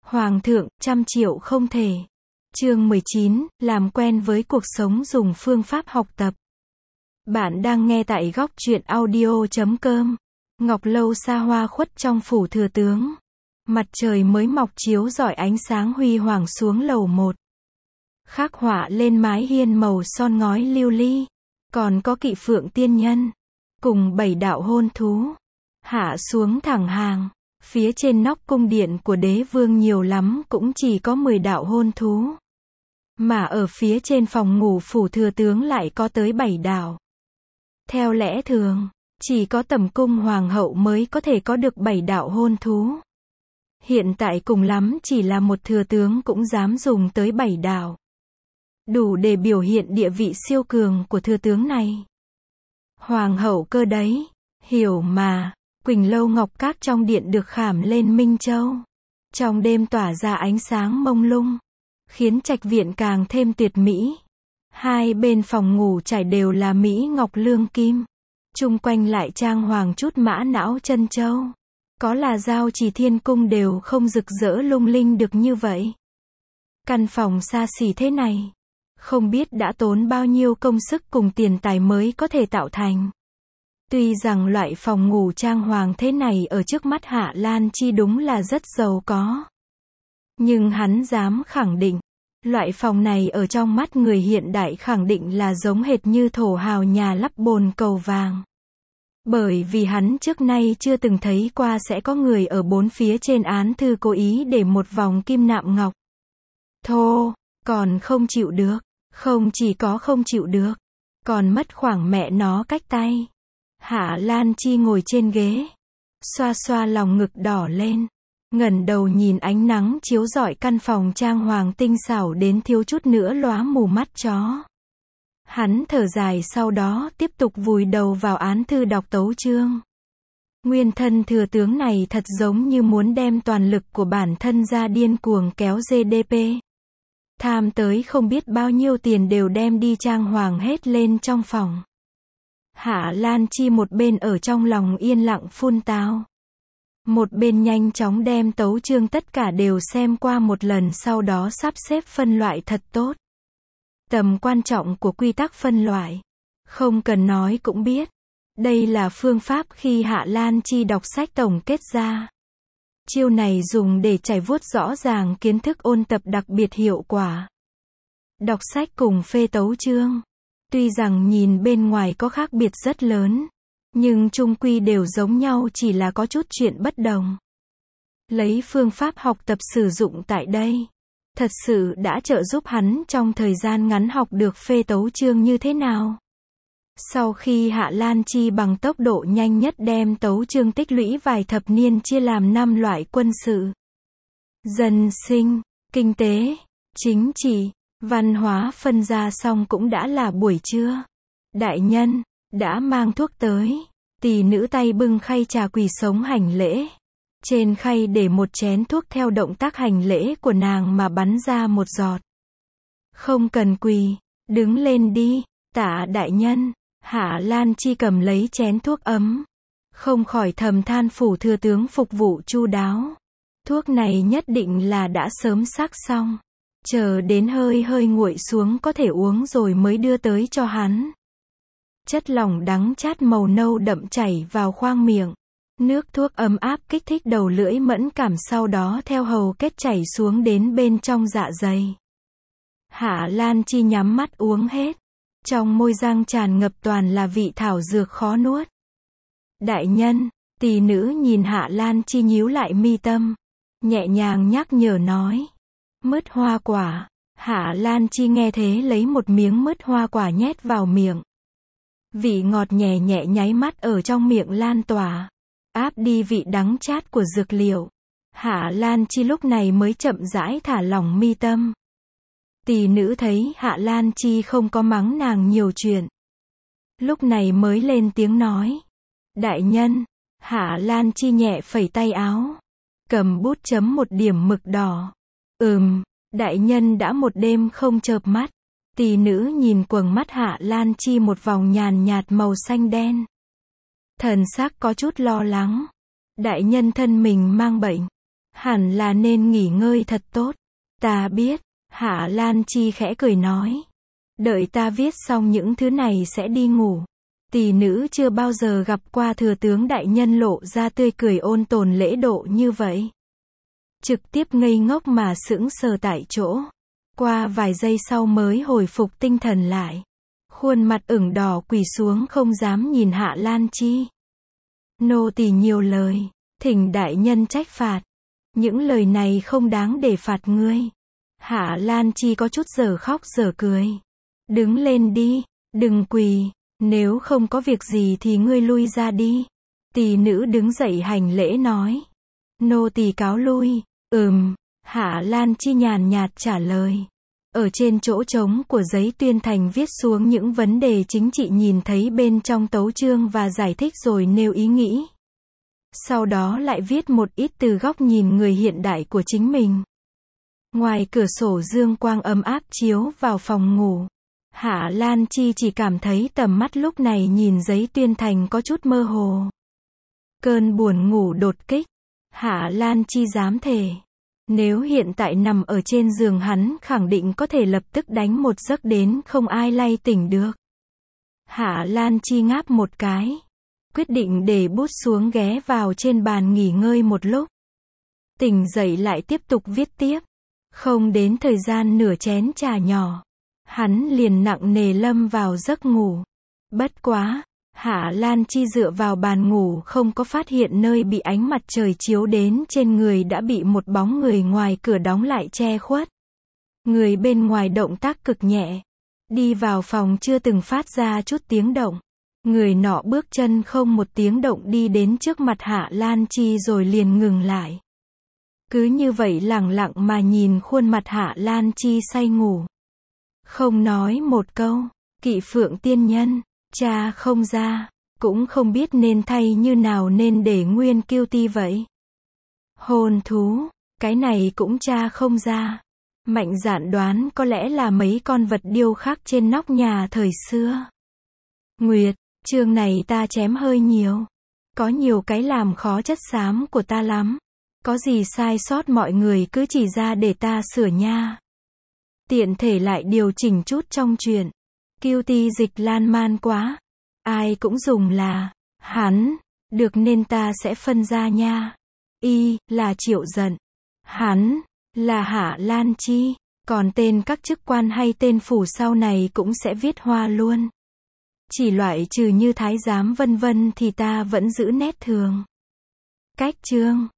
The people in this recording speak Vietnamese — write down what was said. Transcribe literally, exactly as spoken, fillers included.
Hoàng thượng, trăm triệu không thể. Chương mười chín, làm quen với cuộc sống dùng phương pháp học tập. Bạn đang nghe tại góc truyện audio chấm com. Ngọc lâu xa hoa khuất trong phủ thừa tướng. Mặt trời mới mọc chiếu rọi ánh sáng huy hoàng xuống lầu một. Khắc họa lên mái hiên màu son ngói lưu ly. Còn có kỵ phượng tiên nhân. Cùng bảy đạo hôn thú. Hạ xuống thẳng hàng. Phía trên nóc cung điện của đế vương nhiều lắm cũng chỉ có mười đạo hôn thú. Mà ở phía trên phòng ngủ phủ thừa tướng lại có tới bảy đạo. Theo lẽ thường, chỉ có tẩm cung hoàng hậu mới có thể có được bảy đạo hôn thú. Hiện tại cùng lắm chỉ là một thừa tướng cũng dám dùng tới bảy đạo. Đủ để biểu hiện địa vị siêu cường của thừa tướng này. Hoàng hậu cơ đấy, hiểu mà. Quỳnh lâu ngọc các trong điện được khảm lên minh châu. Trong đêm tỏa ra ánh sáng mông lung, khiến trạch viện càng thêm tuyệt mỹ. Hai bên phòng ngủ trải đều là mỹ ngọc lương kim. Chung quanh lại trang hoàng chút mã não chân châu. Có là giao trì thiên cung đều không rực rỡ lung linh được như vậy. Căn phòng xa xỉ thế này, không biết đã tốn bao nhiêu công sức cùng tiền tài mới có thể tạo thành. Tuy rằng loại phòng ngủ trang hoàng thế này ở trước mắt Hạ Lan Chi đúng là rất giàu có. Nhưng hắn dám khẳng định, loại phòng này ở trong mắt người hiện đại khẳng định là giống hệt như thổ hào nhà lắp bồn cầu vàng. Bởi vì hắn trước nay chưa từng thấy qua sẽ có người ở bốn phía trên án thư cố ý để một vòng kim nạm ngọc. Thô, còn không chịu được, không chỉ có không chịu được, còn mất khoảng mẹ nó cách tay. Hạ Lan Chi ngồi trên ghế, xoa xoa lòng ngực đỏ lên, ngẩng đầu nhìn ánh nắng chiếu rọi căn phòng trang hoàng tinh xảo đến thiếu chút nữa lóa mù mắt chó. Hắn thở dài sau đó tiếp tục vùi đầu vào án thư đọc tấu chương. Nguyên thân thừa tướng này thật giống như muốn đem toàn lực của bản thân ra điên cuồng kéo giê đê pê. Tham tới không biết bao nhiêu tiền đều đem đi trang hoàng hết lên trong phòng. Hạ Lan Chi một bên ở trong lòng yên lặng phun tao. Một bên nhanh chóng đem tấu chương tất cả đều xem qua một lần sau đó sắp xếp phân loại thật tốt. Tầm quan trọng của quy tắc phân loại, không cần nói cũng biết. Đây là phương pháp khi Hạ Lan Chi đọc sách tổng kết ra. Chiêu này dùng để trải vuốt rõ ràng kiến thức ôn tập đặc biệt hiệu quả. Đọc sách cùng phê tấu chương. Tuy rằng nhìn bên ngoài có khác biệt rất lớn, nhưng chung quy đều giống nhau chỉ là có chút chuyện bất đồng. Lấy phương pháp học tập sử dụng tại đây, thật sự đã trợ giúp hắn trong thời gian ngắn học được phê tấu chương như thế nào. Sau khi Hạ Lan Chi bằng tốc độ nhanh nhất đem tấu chương tích lũy vài thập niên chia làm năm loại quân sự, dân sinh, kinh tế, chính trị, văn hóa phân ra xong cũng đã là buổi trưa. Đại nhân, đã mang thuốc tới. Tỷ nữ tay bưng khay trà quỳ sống hành lễ. Trên khay để một chén thuốc theo động tác hành lễ của nàng mà bắn ra một giọt. Không cần quỳ, đứng lên đi, tạ đại nhân. Hạ Lan Chi cầm lấy chén thuốc ấm. Không khỏi thầm than phủ thừa tướng phục vụ chu đáo. Thuốc này nhất định là đã sớm sắc xong. Chờ đến hơi hơi nguội xuống có thể uống rồi mới đưa tới cho hắn. Chất lỏng đắng chát màu nâu đậm chảy vào khoang miệng. Nước thuốc ấm áp kích thích đầu lưỡi mẫn cảm sau đó theo hầu kết chảy xuống đến bên trong dạ dày. Hạ Lan Chi nhắm mắt uống hết. Trong môi răng tràn ngập toàn là vị thảo dược khó nuốt. Đại nhân, tỷ nữ nhìn Hạ Lan Chi nhíu lại mi tâm. Nhẹ nhàng nhắc nhở nói. Mứt hoa quả. Hạ Lan Chi nghe thế lấy một miếng mứt hoa quả nhét vào miệng. Vị ngọt nhẹ nhẹ nháy mắt ở trong miệng lan tỏa, áp đi vị đắng chát của dược liệu. Hạ Lan Chi lúc này mới chậm rãi thả lỏng mi tâm. Tỷ nữ thấy Hạ Lan Chi không có mắng nàng nhiều chuyện, lúc này mới lên tiếng nói. Đại nhân. Hạ Lan Chi nhẹ phẩy tay áo, cầm bút chấm một điểm mực đỏ. Ừm, đại nhân đã một đêm không chợp mắt. Tỷ nữ nhìn quầng mắt Hạ Lan Chi một vòng nhàn nhạt màu xanh đen. Thần sắc có chút lo lắng. Đại nhân thân mình mang bệnh. Hẳn là nên nghỉ ngơi thật tốt. Ta biết, Hạ Lan Chi khẽ cười nói. Đợi ta viết xong những thứ này sẽ đi ngủ. Tỷ nữ chưa bao giờ gặp qua thừa tướng đại nhân lộ ra tươi cười ôn tồn lễ độ như vậy. Trực tiếp ngây ngốc mà sững sờ tại chỗ. Qua vài giây sau mới hồi phục tinh thần lại. Khuôn mặt ửng đỏ quỳ xuống không dám nhìn Hạ Lan Chi. Nô tỳ nhiều lời, thỉnh đại nhân trách phạt. Những lời này không đáng để phạt ngươi. Hạ Lan Chi có chút giờ khóc giờ cười. Đứng lên đi, đừng quỳ, nếu không có việc gì thì ngươi lui ra đi. Tỷ nữ đứng dậy hành lễ nói. Nô tỳ cáo lui. Ừm, Hạ Lan Chi nhàn nhạt trả lời. Ở trên chỗ trống của giấy tuyên thành viết xuống những vấn đề chính trị nhìn thấy bên trong tấu chương và giải thích rồi nêu ý nghĩ. Sau đó lại viết một ít từ góc nhìn người hiện đại của chính mình. Ngoài cửa sổ dương quang ấm áp chiếu vào phòng ngủ. Hạ Lan Chi chỉ cảm thấy tầm mắt lúc này nhìn giấy tuyên thành có chút mơ hồ. Cơn buồn ngủ đột kích. Hạ Lan Chi dám thề. Nếu hiện tại nằm ở trên giường hắn khẳng định có thể lập tức đánh một giấc đến không ai lay tỉnh được. Hạ Lan Chi ngáp một cái. Quyết định để bút xuống ghé vào trên bàn nghỉ ngơi một lúc. Tỉnh dậy lại tiếp tục viết tiếp. Không đến thời gian nửa chén trà nhỏ. Hắn liền nặng nề lâm vào giấc ngủ. Bất quá, Hạ Lan Chi dựa vào bàn ngủ không có phát hiện nơi bị ánh mặt trời chiếu đến trên người đã bị một bóng người ngoài cửa đóng lại che khuất. Người bên ngoài động tác cực nhẹ. Đi vào phòng chưa từng phát ra chút tiếng động. Người nọ bước chân không một tiếng động đi đến trước mặt Hạ Lan Chi rồi liền ngừng lại. Cứ như vậy lẳng lặng mà nhìn khuôn mặt Hạ Lan Chi say ngủ. Không nói một câu. Kỵ Phượng tiên nhân. Cha không ra. Cũng không biết nên thay như nào nên để nguyên kiêu ti vậy. Hồn thú. Cái này cũng cha không ra. Mạnh dạn đoán có lẽ là mấy con vật điêu khắc trên nóc nhà thời xưa. Nguyệt. Chương này ta chém hơi nhiều. Có nhiều cái làm khó chất xám của ta lắm. Có gì sai sót mọi người cứ chỉ ra để ta sửa nha. Tiện thể lại điều chỉnh chút trong chuyện. Kiêu ti dịch lan man quá. Ai cũng dùng là hắn. Được nên ta sẽ phân ra nha. Y là Triệu Giận. Hắn là Hạ Lan Chi. Còn tên các chức quan hay tên phủ sau này cũng sẽ viết hoa luôn. Chỉ loại trừ như thái giám vân vân thì ta vẫn giữ nét thường. Cách chương